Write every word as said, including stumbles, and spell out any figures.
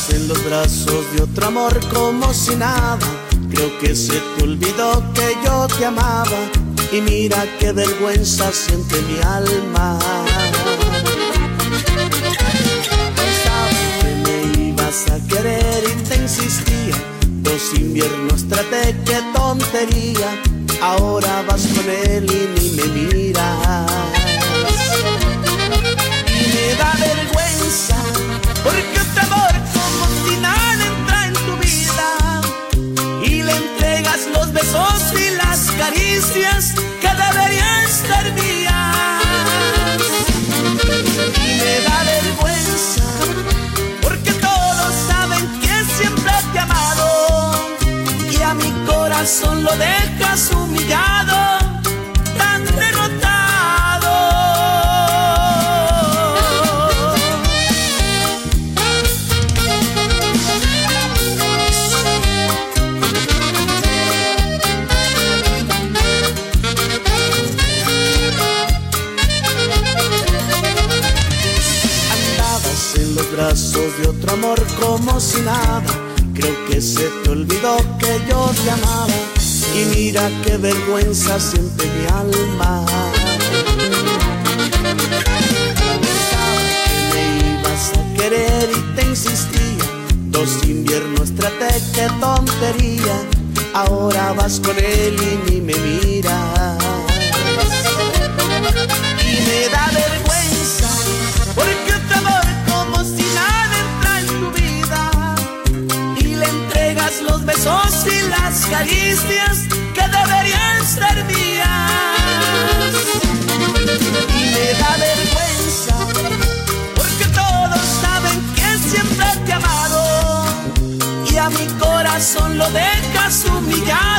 en los brazos de otro amor como si nada. Creo que se te olvidó que yo te amaba y mira qué vergüenza siente mi alma. Pensaba que me ibas a querer y te insistía. Dos inviernos traté, qué tontería. Ahora vas con él y ni me miras. Y me da vergüenza porque otro amor como si nada entra en tu vida y le entregas los besos y las caricias que deberían ser mías. Y me da vergüenza porque todos saben que siempre te he amado y a mi corazón lo dejas humillado, tan derrotado. Andabas en los brazos de otro amor como si nada. Creo que se te olvidó que yo te amaba y mira qué vergüenza siente mi alma. Pensaba que me ibas a querer y te insistía. Dos inviernos traté, qué tontería. Ahora vas con él y ni me miras. Y me da vergüenza porque otro amor como si nada entra en tu vida y le entregas los besos y las caricias que deberían ser mías. Y me da vergüenza porque todos saben que siempre te he amado y a mi corazón lo dejas humillado.